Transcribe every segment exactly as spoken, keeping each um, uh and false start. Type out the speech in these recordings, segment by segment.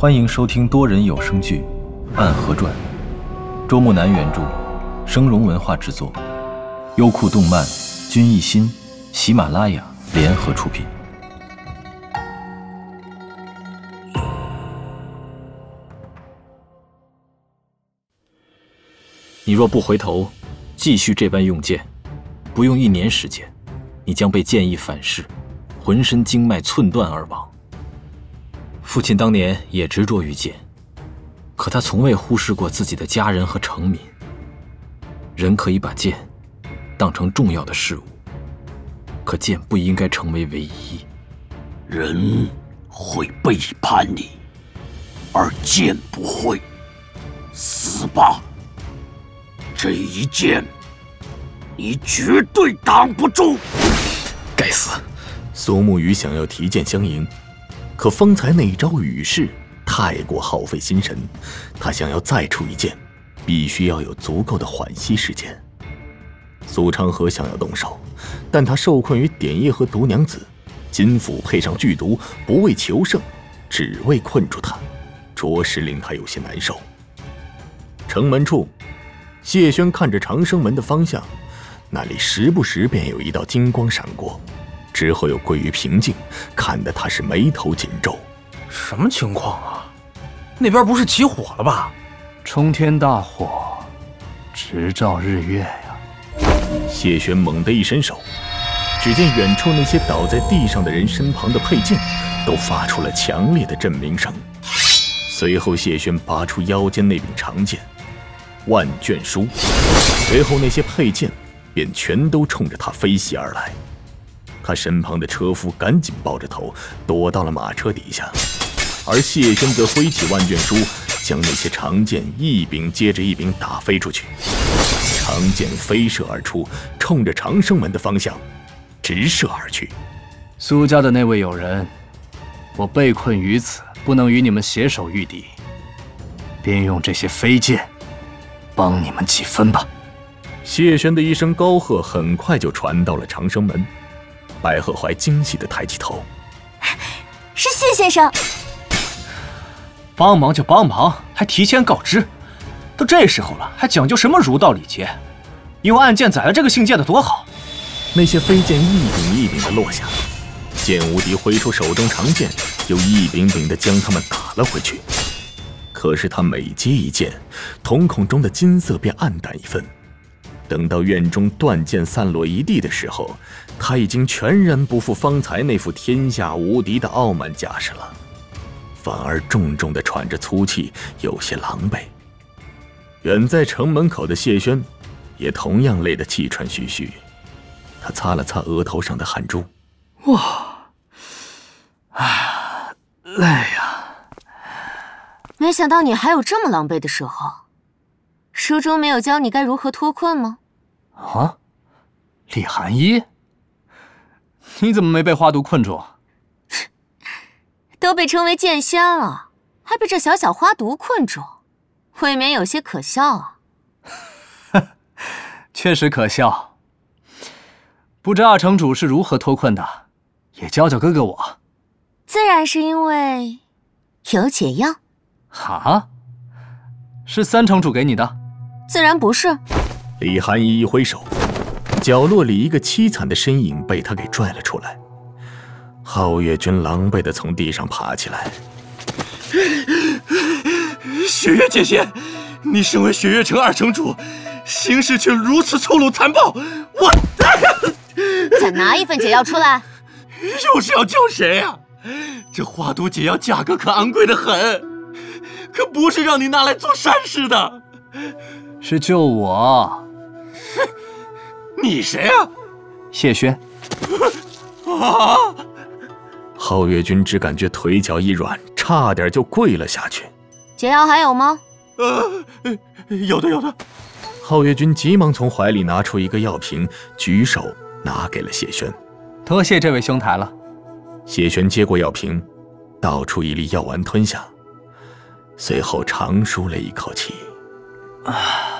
欢迎收听多人有声剧《暗河传》，周木南原著，声荣文化制作，优酷动漫、君艺心、喜马拉雅联合出品。你若不回头，继续这般用剑，不用一年时间，你将被剑意反噬，浑身经脉寸断而亡。父亲当年也执着于剑，可他从未忽视过自己的家人和城民。人可以把剑当成重要的事物，可剑不应该成为唯一。 人会背叛你，而剑不会。死吧！这一剑，你绝对挡不住！ 该死！ 苏沐雨想要提剑相迎，可方才那一招羽式太过耗费心神，他想要再出一剑，必须要有足够的缓息时间。苏长河想要动手，但他受困于点叶和毒娘子，金斧配上剧毒，不为求胜，只为困住他，着实令他有些难受。城门处，谢轩看着长生门的方向，那里时不时便有一道金光闪过，之后又归于平静，看得他是眉头紧皱。 什么情况啊？那边不是起火了吧？ 冲天大火，直照日月呀！ 谢轩猛地一伸手，只见远处那些倒在地上的人身旁的佩剑都发出了强烈的震鸣声。随后谢轩拔出腰间那柄长剑万卷书，随后那些佩剑便全都冲着他飞袭而来。他身旁的车夫赶紧抱着头躲到了马车底下，而谢轩则挥起万卷书，将那些长剑一柄接着一柄打飞出去。长剑飞射而出，冲着长生门的方向直射而去。 苏家的那位友人，我被困于此，不能与你们携手御敌，便用这些飞剑帮你们几分吧。 谢轩的一声高喝很快就传到了长生门。白鹤怀惊喜地抬起头， 是谢先生。 帮忙就帮忙，还提前告知，都这时候了，还讲究什么儒道礼节？用暗箭宰了这个姓剑的多好。 那些飞剑一柄一柄地落下，剑无敌挥出手中长剑，又一柄柄地将他们打了回去。可是他每接一剑，瞳孔中的金色便暗淡一分。等到院中断剑散落一地的时候，他已经全然不复方才那副天下无敌的傲慢架势了，反而重重地喘着粗气，有些狼狈。远在城门口的谢轩也同样累得气喘吁吁，他擦了擦额头上的汗珠。 哇，哎，累呀！ 没想到你还有这么狼狈的时候。书中没有教你该如何脱困吗？ 啊，李寒衣，你怎么没被花毒困住？ 都被称为剑仙了，还被这小小花毒困住，未免有些可笑啊。 确实可笑。不知二城主是如何脱困的，也教教哥哥我。 自然是因为有解药。 哈？是三城主给你的？ 自然不是。 李寒衣一挥手，角落里一个凄惨的身影被他给拽了出来。皓月君狼狈地从地上爬起来。 雪月剑仙，你身为雪月城二城主，行事却如此粗鲁残暴，我再拿一份解药出来。 又是要救谁啊？这花毒解药价格可昂贵得很，可不是让你拿来做善事的。 是救我。 你谁啊？ 谢轩。 啊！ 皓月君只感觉腿脚一软，差点就跪了下去。 解药还有吗？ 呃，有的有的。 皓月君急忙从怀里拿出一个药瓶，举手拿给了谢轩。 多谢这位兄台了。 谢轩接过药瓶，倒出一粒药丸吞下，随后长舒了一口气。 啊，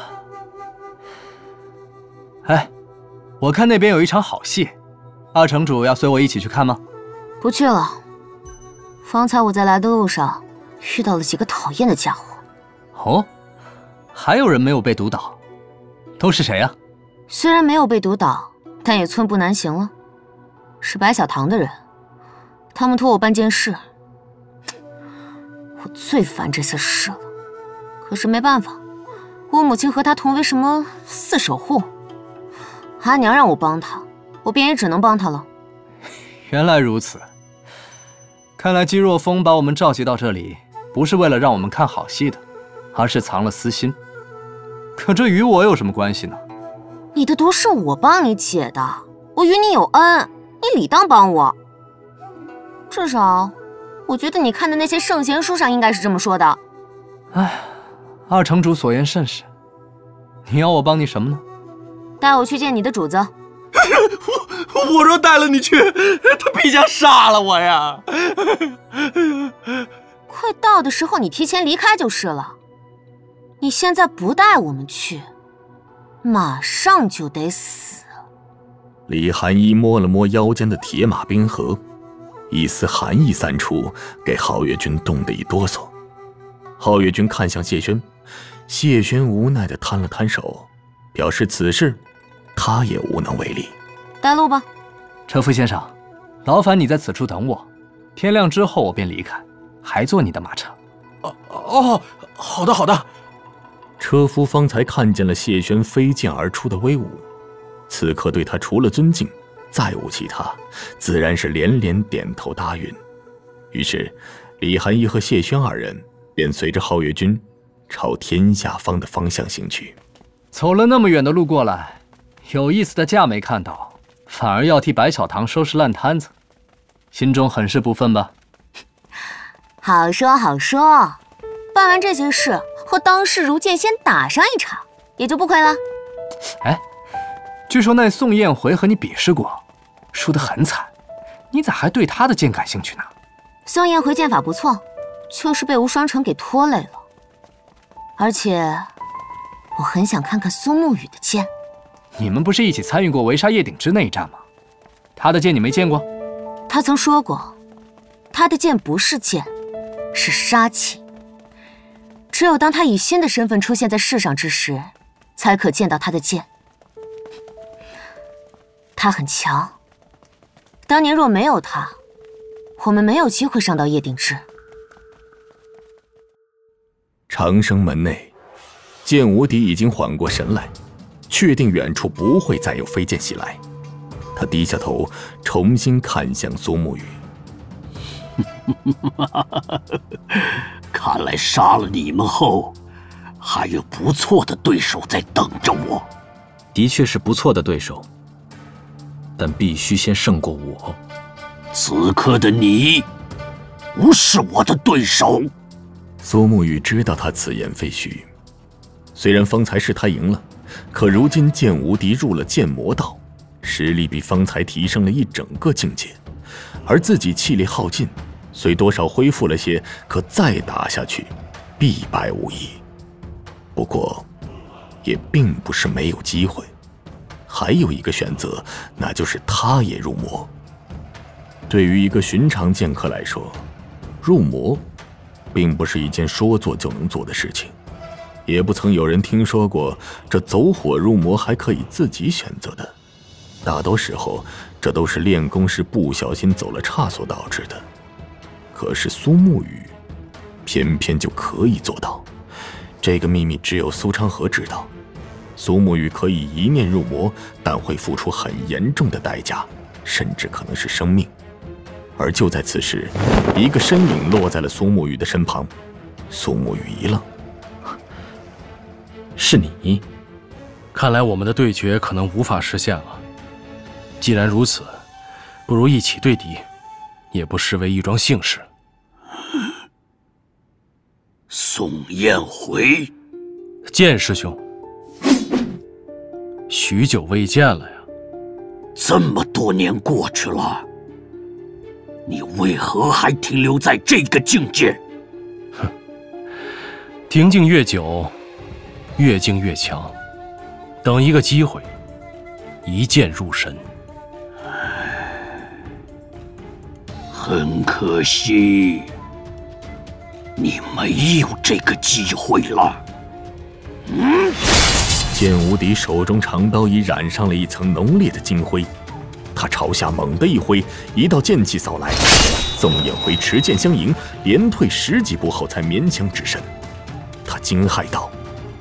哎，我看那边有一场好戏，二城主要随我一起去看吗？ 不去了。方才我在来的路上， 遇到了几个讨厌的家伙。 哦，还有人没有被毒倒，都是谁啊？ 虽然没有被毒倒，但也寸步难行了。是白小堂的人，他们托我办件事。我最烦这些事了，可是没办法，我母亲和他同为什么四守护，阿娘让我帮他，我便也只能帮他了。 原来如此，看来姬若风把我们召集到这里，不是为了让我们看好戏的，而是藏了私心。可这与我有什么关系呢？ 你的毒是我帮你解的，我与你有恩，你理当帮我。至少，我觉得你看的那些圣贤书上应该是这么说的。 唉，二城主所言甚是。你要我帮你什么呢？ 带我去见你的主子。 我我若带了你去，他必将杀了我呀！ 快到的时候，你提前离开就是了。你现在不带我们去，马上就得死。 李寒衣摸了摸腰间的铁马冰盒，一丝寒意散出，给皓月君冻得一哆嗦。皓月君看向谢轩，谢轩无奈地摊了摊手，表示此事他也无能为力。 带路吧。 车夫先生，劳烦你在此处等我，天亮之后我便离开，还坐你的马车。 哦哦，好的好的。 车夫方才看见了谢轩飞剑而出的威武，此刻对他除了尊敬，再无其他，自然是连连点头答应。于是，李寒衣和谢轩二人便随着皓月君朝天下方的方向行去。 走了那么远的路过来，有意思的架没看到，反而要替白小堂收拾烂摊子，心中很是不忿吧？ 好说好说，办完这些事，和当世如剑仙打上一场，也就不亏了。 哎，据说那宋燕回和你比试过，输得很惨，你咋还对他的剑感兴趣呢？ 宋燕回剑法不错，就是被无双城给拖累了。而且，我很想看看苏沐雨的剑。 你们不是一起参与过围杀叶鼎之那一战吗？他的剑你没见过？ 他曾说过，他的剑不是剑，是杀气。只有当他以新的身份出现在世上之时，才可见到他的剑。他很强，当年若没有他，我们没有机会上到叶鼎之。 长生门内，剑无敌已经缓过神来，确定远处不会再有飞剑袭来。他低下头，重新看向苏沐雨。 看来杀了你们后，还有不错的对手在等着我。 的确是不错的对手，但必须先胜过我。 此刻的你，不是我的对手。 苏沐雨知道他此言非虚，虽然方才是他赢了，可如今剑无敌入了剑魔道，实力比方才提升了一整个境界，而自己气力耗尽，虽多少恢复了些，可再打下去，必败无疑。不过，也并不是没有机会，还有一个选择，那就是他也入魔。对于一个寻常剑客来说，入魔并不是一件说做就能做的事情，也不曾有人听说过这走火入魔还可以自己选择的。大多时候，这都是练功时不小心走了岔所导致的。可是苏沐雨偏偏就可以做到，这个秘密只有苏昌河知道。苏沐雨可以一念入魔，但会付出很严重的代价，甚至可能是生命。而就在此时，一个身影落在了苏沐雨的身旁。苏沐雨一愣：“ 是你？ 看来我们的对决可能无法实现了。既然如此，不如一起对敌，也不失为一桩幸事。” 宋燕回， 剑师兄，许久未见了呀。 这么多年过去了，你为何还停留在这个境界？ 哼，停静越久，越静越强。等一个机会，一剑入神。 很可惜， 你没有这个机会了。嗯。 剑无敌手中长刀已染上了一层浓烈的金灰，他朝下猛地一挥，一道剑气扫来。宋彦辉持剑相迎，连退十几步后才勉强止身。他惊骇道：“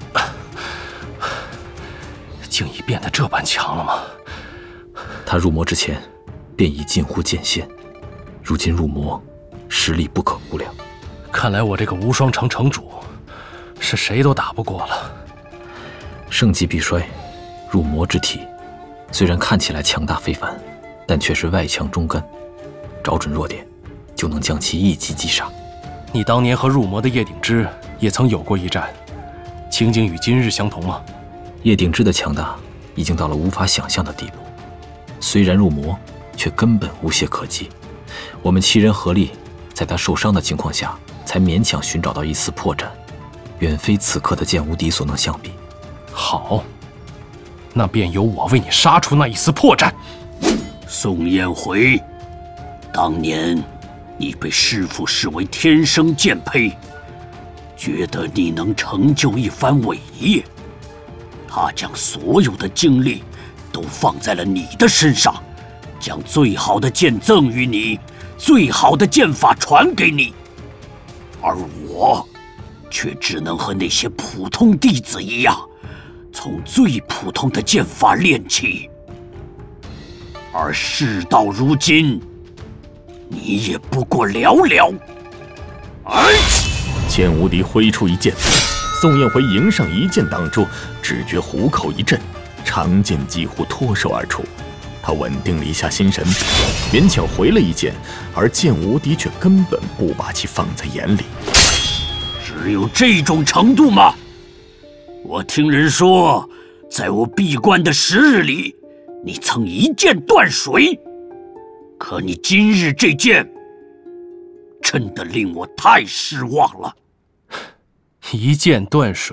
竟已变得这般强了吗？” 他入魔之前便已近乎剑仙，如今入魔，实力不可估量。 看来我这个无双城城主是谁都打不过了。 盛极必衰，入魔之体虽然看起来强大非凡，但却是外强中干，找准弱点就能将其一击击杀。 你当年和入魔的叶鼎之也曾有过一战，情景与今日相同吗？ 叶鼎之的强大已经到了无法想象的地步，虽然入魔，却根本无懈可击。我们七人合力，在他受伤的情况下，才勉强寻找到一丝破绽，远非此刻的剑无敌所能相比。 好，那便由我为你杀出那一丝破绽。 宋彦辉，当年你被师父视为天生剑胚，觉得你能成就一番伟业，他将所有的精力都放在了你的身上，将最好的剑赠予你，最好的剑法传给你，而我却只能和那些普通弟子一样，从最普通的剑法练起。而事到如今，你也不过寥寥。哎！ 剑无敌挥出一剑，宋彦辉迎上一剑挡住，只觉虎口一震，长剑几乎脱手而出。他稳定了一下心神，勉强回了一剑，而剑无敌却根本不把其放在眼里。 只有这种程度吗？我听人说，在我闭关的十日里，你曾一剑断水，可你今日这剑，真的令我太失望了。 一剑断水，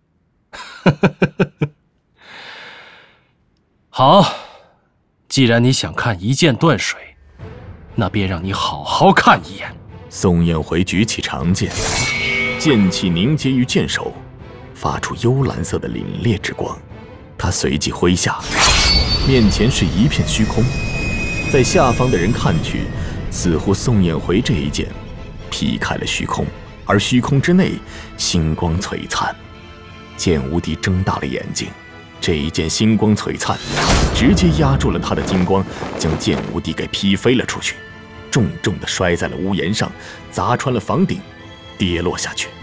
好，既然你想看一剑断水，那便让你好好看一眼。 宋彦辉举起长剑，剑气凝结于剑首，发出幽蓝色的凛冽之光。他随即挥下，面前是一片虚空，在下方的人看去，似乎宋彦辉这一剑劈开了虚空，而虚空之内星光璀璨。剑无敌睁大了眼睛，这一剑星光璀璨，直接压住了他的金光，将剑无敌给劈飞了出去，重重地摔在了屋檐上，砸穿了房顶，跌落下去。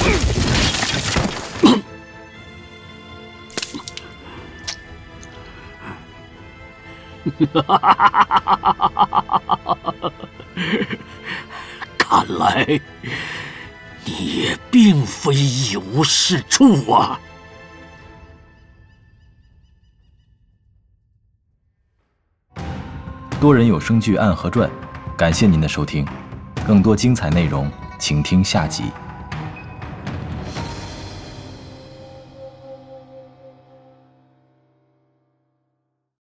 看来你也并非一无是处啊！ 多人有声剧《暗河传》，感谢您的收听，更多精彩内容，请听下集。